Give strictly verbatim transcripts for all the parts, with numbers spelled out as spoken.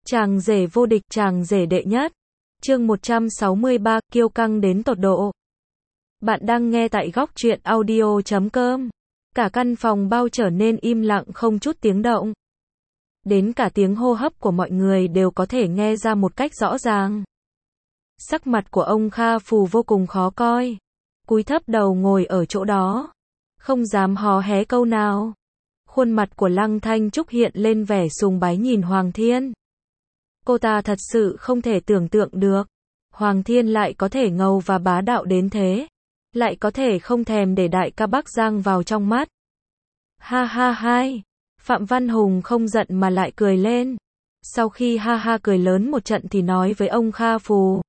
Chàng rể vô địch, chàng rể đệ nhất. Chương một trăm sáu mươi ba, kiêu căng đến tột độ. Bạn đang nghe tại góc truyện audio chấm com. Cả căn phòng bao trở nên im lặng không chút tiếng động. Đến cả tiếng hô hấp của mọi người đều có thể nghe ra một cách rõ ràng. Sắc mặt của ông Kha Phù vô cùng khó coi. Cúi thấp đầu ngồi ở chỗ đó. Không dám hó hé câu nào. Khuôn mặt của Lăng Thanh Trúc hiện lên vẻ sùng bái nhìn Hoàng Thiên. Cô ta thật sự không thể tưởng tượng được. Hoàng Thiên lại có thể ngầu và bá đạo đến thế. Lại có thể không thèm để đại ca Bắc Giang vào trong mắt. Ha ha hai. Phạm Văn Hùng không giận mà lại cười lên. Sau khi ha ha cười lớn một trận thì nói với ông Kha Phù.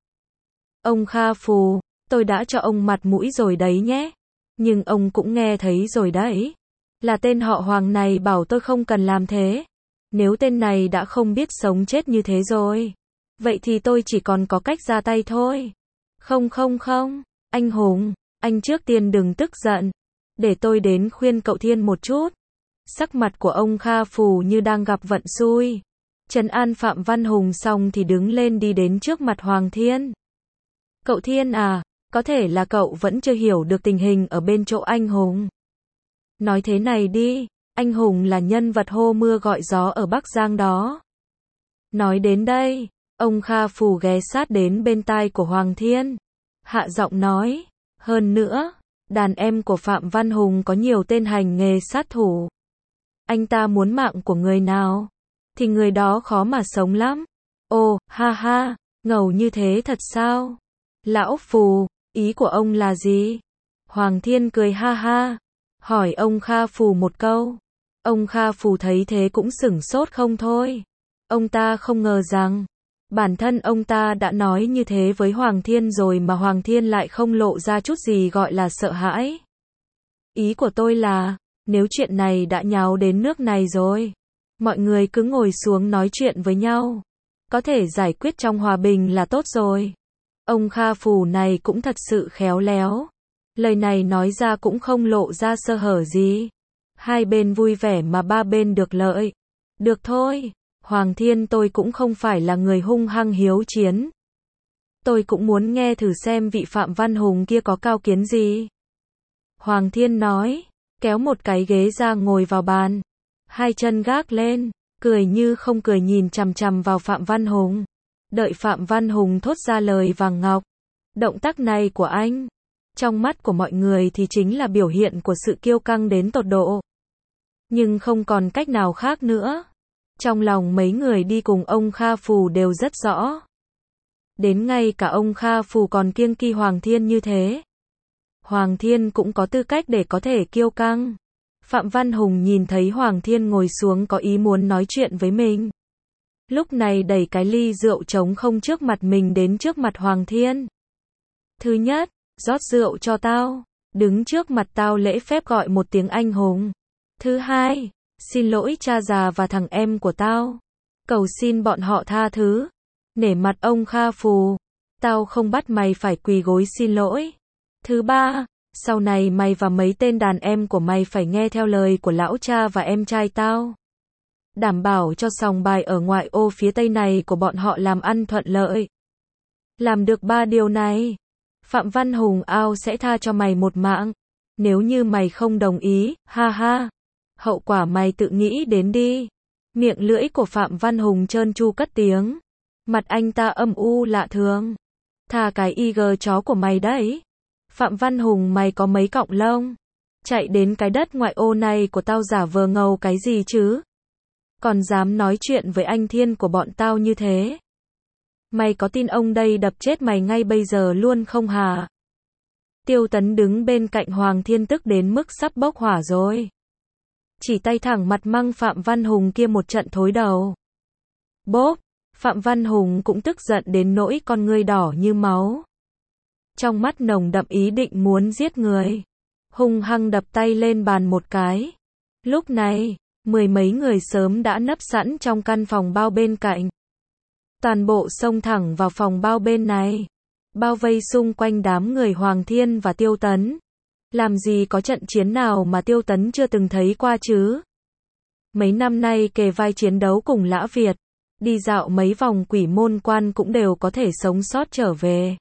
Ông Kha Phù, tôi đã cho ông mặt mũi rồi đấy nhé. Nhưng ông cũng nghe thấy rồi đấy. Là tên họ Hoàng này bảo tôi không cần làm thế. Nếu tên này đã không biết sống chết như thế rồi, vậy thì tôi chỉ còn có cách ra tay thôi. Không không không, anh Hùng, anh trước tiên đừng tức giận. Để tôi đến khuyên cậu Thiên một chút. Sắc mặt của ông Kha Phù như đang gặp vận xui. Trấn an Phạm Văn Hùng xong thì đứng lên đi đến trước mặt Hoàng Thiên. Cậu Thiên à, có thể là cậu vẫn chưa hiểu được tình hình ở bên chỗ anh Hùng. Nói thế này đi, anh Hùng là nhân vật hô mưa gọi gió ở Bắc Giang đó. Nói đến đây, ông Kha Phù ghé sát đến bên tai của Hoàng Thiên. Hạ giọng nói, hơn nữa, đàn em của Phạm Văn Hùng có nhiều tên hành nghề sát thủ. Anh ta muốn mạng của người nào, thì người đó khó mà sống lắm. Ồ, ha ha, ngầu như thế thật sao? Lão Phù, ý của ông là gì? Hoàng Thiên cười ha ha, hỏi ông Kha Phù một câu. Ông Kha Phù thấy thế cũng sửng sốt không thôi. Ông ta không ngờ rằng, bản thân ông ta đã nói như thế với Hoàng Thiên rồi mà Hoàng Thiên lại không lộ ra chút gì gọi là sợ hãi. Ý của tôi là, nếu chuyện này đã nháo đến nước này rồi, mọi người cứ ngồi xuống nói chuyện với nhau. Có thể giải quyết trong hòa bình là tốt rồi. Ông Kha Phù này cũng thật sự khéo léo. Lời này nói ra cũng không lộ ra sơ hở gì. Hai bên vui vẻ mà ba bên được lợi. Được thôi, Hoàng Thiên tôi cũng không phải là người hung hăng hiếu chiến. Tôi cũng muốn nghe thử xem vị Phạm Văn Hùng kia có cao kiến gì. Hoàng Thiên nói, kéo một cái ghế ra ngồi vào bàn. Hai chân gác lên, cười như không cười nhìn chằm chằm vào Phạm Văn Hùng. Đợi Phạm Văn Hùng thốt ra lời vàng ngọc. Động tác này của anh, trong mắt của mọi người thì chính là biểu hiện của sự kiêu căng đến tột độ. Nhưng không còn cách nào khác nữa. Trong lòng mấy người đi cùng ông Kha Phù đều rất rõ. Đến ngay cả ông Kha Phù còn kiêng kỵ Hoàng Thiên như thế. Hoàng Thiên cũng có tư cách để có thể kiêu căng. Phạm Văn Hùng nhìn thấy Hoàng Thiên ngồi xuống có ý muốn nói chuyện với mình. Lúc này đẩy cái ly rượu trống không trước mặt mình đến trước mặt Hoàng Thiên. Thứ nhất, rót rượu cho tao. Đứng trước mặt tao lễ phép gọi một tiếng anh hùng. Thứ hai, xin lỗi cha già và thằng em của tao. Cầu xin bọn họ tha thứ. Nể mặt ông Kha Phù, tao không bắt mày phải quỳ gối xin lỗi. Thứ ba, sau này mày và mấy tên đàn em của mày phải nghe theo lời của lão cha và em trai tao. Đảm bảo cho sòng bài ở ngoại ô phía tây này của bọn họ làm ăn thuận lợi. Làm được ba điều này, Phạm Văn Hùng ao sẽ tha cho mày một mạng. Nếu như mày không đồng ý, ha ha, hậu quả mày tự nghĩ đến đi. Miệng lưỡi của Phạm Văn Hùng trơn tru cất tiếng. Mặt anh ta âm u lạ thường. Thà cái i giê chó của mày đấy. Phạm Văn Hùng mày có mấy cọng lông. Chạy đến cái đất ngoại ô này của tao giả vờ ngầu cái gì chứ? Còn dám nói chuyện với anh Thiên của bọn tao như thế. Mày có tin ông đây đập chết mày ngay bây giờ luôn không hả? Tiêu Tấn đứng bên cạnh Hoàng Thiên tức đến mức sắp bốc hỏa rồi. Chỉ tay thẳng mặt măng Phạm Văn Hùng kia một trận thối đầu. Bốp, Phạm Văn Hùng cũng tức giận đến nỗi con ngươi đỏ như máu. Trong mắt nồng đậm ý định muốn giết người. Hung hăng đập tay lên bàn một cái. Lúc này, mười mấy người sớm đã nấp sẵn trong căn phòng bao bên cạnh. Toàn bộ xông thẳng vào phòng bao bên này. Bao vây xung quanh đám người Hoàng Thiên và Tiêu Tấn. Làm gì có trận chiến nào mà Tiêu Tấn chưa từng thấy qua chứ? Mấy năm nay kề vai chiến đấu cùng Lã Việt. đi dạo mấy vòng quỷ môn quan cũng đều có thể sống sót trở về.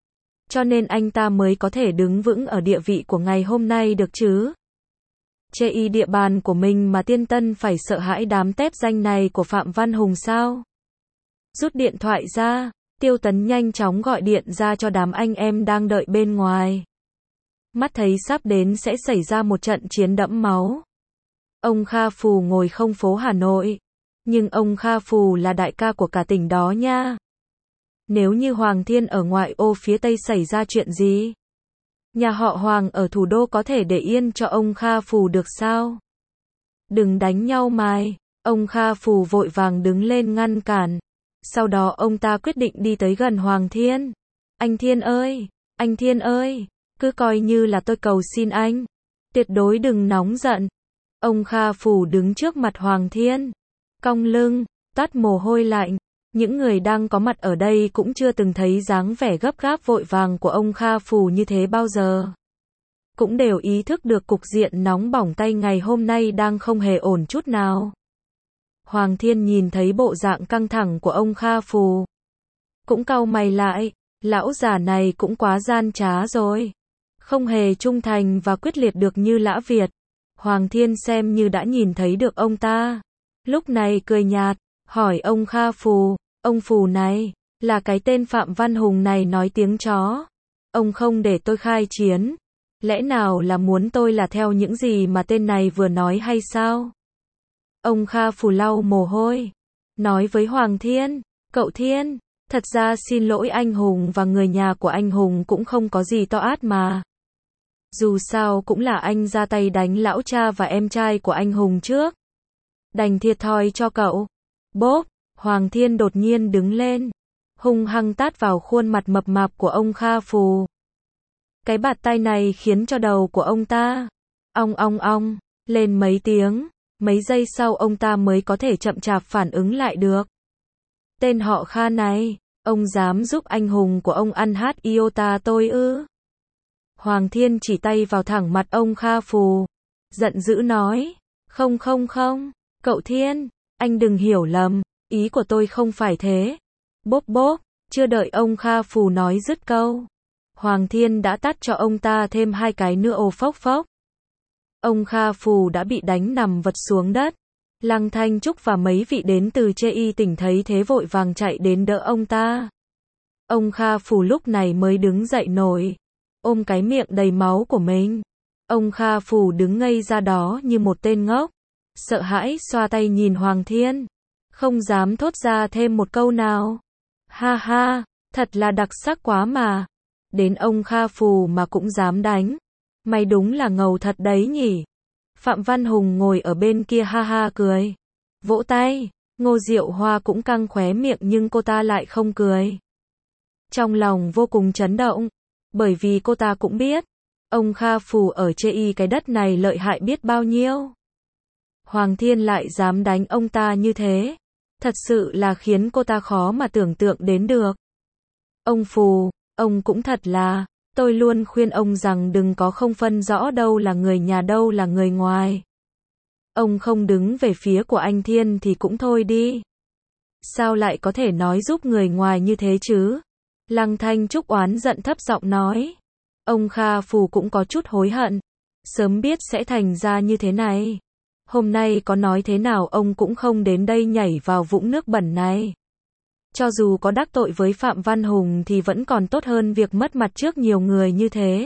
Cho nên anh ta mới có thể đứng vững ở địa vị của ngày hôm nay được chứ. Chê y địa bàn của mình mà Tiên Tân phải sợ hãi đám tép danh này của Phạm Văn Hùng sao? Rút điện thoại ra, Tiêu Tấn nhanh chóng gọi điện ra cho đám anh em đang đợi bên ngoài. Mắt thấy sắp đến sẽ xảy ra một trận chiến đẫm máu. Ông Kha Phù ngồi không phố Hà Nội. Nhưng ông Kha Phù là đại ca của cả tỉnh đó nha. Nếu như Hoàng Thiên ở ngoại ô phía Tây xảy ra chuyện gì? Nhà họ Hoàng ở thủ đô có thể để yên cho ông Kha Phù được sao? Đừng đánh nhau mày. Ông Kha Phù vội vàng đứng lên ngăn cản. Sau đó ông ta quyết định đi tới gần Hoàng Thiên. Anh Thiên ơi, anh Thiên ơi, cứ coi như là tôi cầu xin anh. Tuyệt đối đừng nóng giận. Ông Kha Phù đứng trước mặt Hoàng Thiên. Cong lưng, toát mồ hôi lạnh. Những người đang có mặt ở đây cũng chưa từng thấy dáng vẻ gấp gáp vội vàng của ông Kha Phù như thế bao giờ. Cũng đều ý thức được cục diện nóng bỏng tay ngày hôm nay đang không hề ổn chút nào. Hoàng Thiên nhìn thấy bộ dạng căng thẳng của ông Kha Phù. Cũng cau mày lại, lão già này cũng quá gian trá rồi. Không hề trung thành và quyết liệt được như Lã Việt. Hoàng Thiên xem như đã nhìn thấy được ông ta. Lúc này cười nhạt, hỏi ông Kha Phù, ông Phù này, là cái tên Phạm Văn Hùng này nói tiếng chó. Ông không để tôi khai chiến. Lẽ nào là muốn tôi là theo những gì mà tên này vừa nói hay sao? Ông Kha Phù lau mồ hôi. Nói với Hoàng Thiên, cậu Thiên, thật ra xin lỗi anh Hùng và người nhà của anh Hùng cũng không có gì to át mà. Dù sao cũng là anh ra tay đánh lão cha và em trai của anh Hùng trước. Đành thiệt thòi cho cậu. Bốp, Hoàng Thiên đột nhiên đứng lên. Hung hăng tát vào khuôn mặt mập mạp của ông Kha Phù. Cái bạt tay này khiến cho đầu của ông ta ong ong ong lên mấy tiếng. Mấy giây sau ông ta mới có thể chậm chạp phản ứng lại được. Tên họ Kha này, ông dám giúp anh Hùng của ông ăn hát iota tôi ư? Hoàng Thiên chỉ tay vào thẳng mặt ông Kha Phù. Giận dữ nói. Không không không, cậu Thiên, anh đừng hiểu lầm, ý của tôi không phải thế. Bốp bốp, chưa đợi ông Kha Phù nói dứt câu. Hoàng Thiên đã tát cho ông ta thêm hai cái nữa ồ phốc phốc. Ông Kha Phù đã bị đánh nằm vật xuống đất. Lăng Thanh Trúc và mấy vị đến từ Chê Y tỉnh thấy thế vội vàng chạy đến đỡ ông ta. Ông Kha Phù lúc này mới đứng dậy nổi, ôm cái miệng đầy máu của mình. Ông Kha Phù đứng ngây ra đó như một tên ngốc, sợ hãi xoa tay nhìn Hoàng Thiên, không dám thốt ra thêm một câu nào. Ha ha, thật là đặc sắc quá mà. Đến ông Kha Phù mà cũng dám đánh. Mày đúng là ngầu thật đấy nhỉ. Phạm Văn Hùng ngồi ở bên kia ha ha cười. Vỗ tay, Ngô Diệu Hoa cũng căng khóe miệng nhưng cô ta lại không cười. Trong lòng vô cùng chấn động, bởi vì cô ta cũng biết, ông Kha Phù ở Chê Y cái đất này lợi hại biết bao nhiêu. Hoàng Thiên lại dám đánh ông ta như thế, thật sự là khiến cô ta khó mà tưởng tượng đến được. Ông Phù, ông cũng thật là, tôi luôn khuyên ông rằng đừng có không phân rõ đâu là người nhà đâu là người ngoài. Ông không đứng về phía của anh Thiên thì cũng thôi đi. Sao lại có thể nói giúp người ngoài như thế chứ? Lăng Thanh Trúc oán giận thấp giọng nói. Ông Kha Phù cũng có chút hối hận. Sớm biết sẽ thành ra như thế này. Hôm nay có nói thế nào ông cũng không đến đây nhảy vào vũng nước bẩn này. Cho dù có đắc tội với Phạm Văn Hùng thì vẫn còn tốt hơn việc mất mặt trước nhiều người như thế.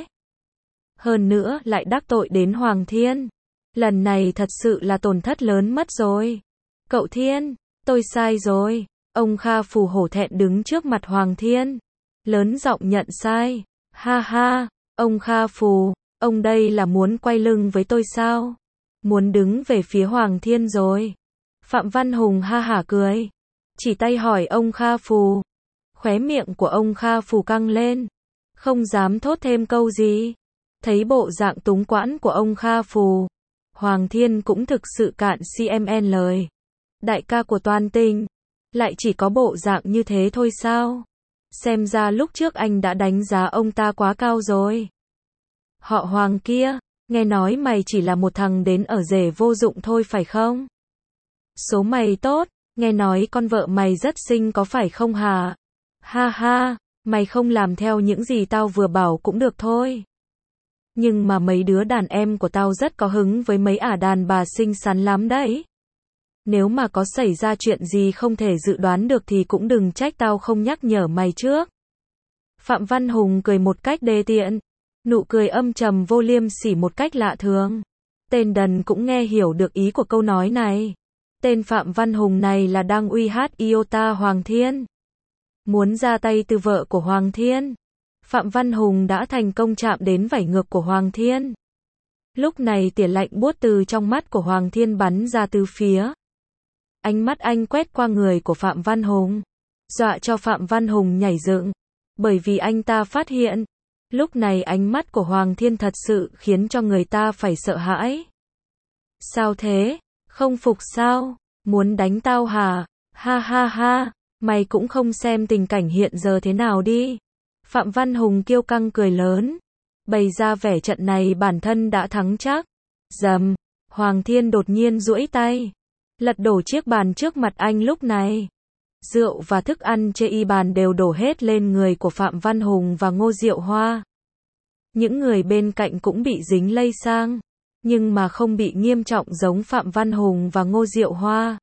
Hơn nữa lại đắc tội đến Hoàng Thiên. Lần này thật sự là tổn thất lớn mất rồi. Cậu Thiên, tôi sai rồi. Ông Kha Phù hổ thẹn đứng trước mặt Hoàng Thiên. Lớn giọng nhận sai. Ha ha, ông Kha Phù, ông đây là muốn quay lưng với tôi sao? Muốn đứng về phía Hoàng Thiên rồi. Phạm Văn Hùng ha hả cười. Chỉ tay hỏi ông Kha Phù. Khóe miệng của ông Kha Phù căng lên. Không dám thốt thêm câu gì. Thấy bộ dạng túng quãng của ông Kha Phù. Hoàng Thiên cũng thực sự cạn cmn lời. Đại ca của toàn tỉnh. Lại chỉ có bộ dạng như thế thôi sao? Xem ra lúc trước anh đã đánh giá ông ta quá cao rồi. Họ Hoàng kia, nghe nói mày chỉ là một thằng đến ở rể vô dụng thôi phải không? Số mày tốt, Nghe nói con vợ mày rất xinh có phải không hả? Ha ha, mày không làm theo những gì tao vừa bảo cũng được thôi. Nhưng mà mấy đứa đàn em của tao rất có hứng với mấy ả đàn bà xinh xắn lắm đấy. Nếu mà có xảy ra chuyện gì không thể dự đoán được thì cũng đừng trách tao không nhắc nhở mày trước. Phạm Văn Hùng cười một cách đê tiện. Nụ cười âm trầm vô liêm sỉ một cách lạ thường. Tên đần cũng nghe hiểu được ý của câu nói này. Tên Phạm Văn Hùng này là đang uy hát Iota Hoàng Thiên. Muốn ra tay từ vợ của Hoàng Thiên. Phạm Văn Hùng đã thành công chạm đến vảy ngược của Hoàng Thiên. Lúc này tia lạnh buốt từ trong mắt của Hoàng Thiên bắn ra từ phía. Ánh mắt anh quét qua người của Phạm Văn Hùng. Dọa cho Phạm Văn Hùng nhảy dựng. Bởi vì anh ta phát hiện. Lúc này ánh mắt của Hoàng Thiên thật sự khiến cho người ta phải sợ hãi. Sao thế? Không phục sao? Muốn đánh tao hả? Ha ha ha, mày cũng không xem tình cảnh hiện giờ thế nào đi. Phạm Văn Hùng kiêu căng cười lớn. Bày ra vẻ trận này bản thân đã thắng chắc. Dầm, Hoàng Thiên đột nhiên duỗi tay. Lật đổ chiếc bàn trước mặt anh lúc này. Rượu và thức ăn trên y bàn đều đổ hết lên người của Phạm Văn Hùng và Ngô Diệu Hoa. Những người bên cạnh cũng bị dính lây sang. Nhưng mà không bị nghiêm trọng giống Phạm Văn Hùng và Ngô Diệu Hoa.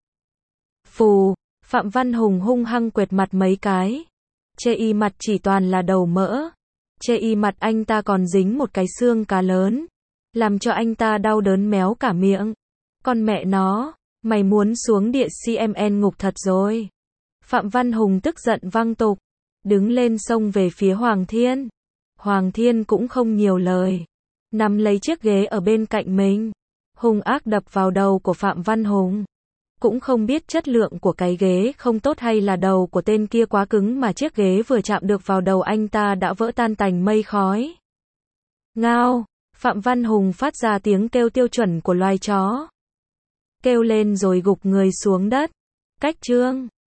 Phù, Phạm Văn Hùng hung hăng quệt mặt mấy cái. Chê y mặt chỉ toàn là đầu mỡ. Chê y mặt anh ta còn dính một cái xương cá lớn. Làm cho anh ta đau đớn méo cả miệng. Con mẹ nó, mày muốn xuống địa xê em en ngục thật rồi. Phạm Văn Hùng tức giận văng tục. Đứng lên xông về phía Hoàng Thiên. Hoàng Thiên cũng không nhiều lời. Nắm lấy chiếc ghế ở bên cạnh mình. Hung ác đập vào đầu của Phạm Văn Hùng. Cũng không biết chất lượng của cái ghế không tốt hay là đầu của tên kia quá cứng mà chiếc ghế vừa chạm được vào đầu anh ta đã vỡ tan tành mây khói. Ngao, Phạm Văn Hùng phát ra tiếng kêu tiêu chuẩn của loài chó. Kêu lên rồi gục người xuống đất. Cách chương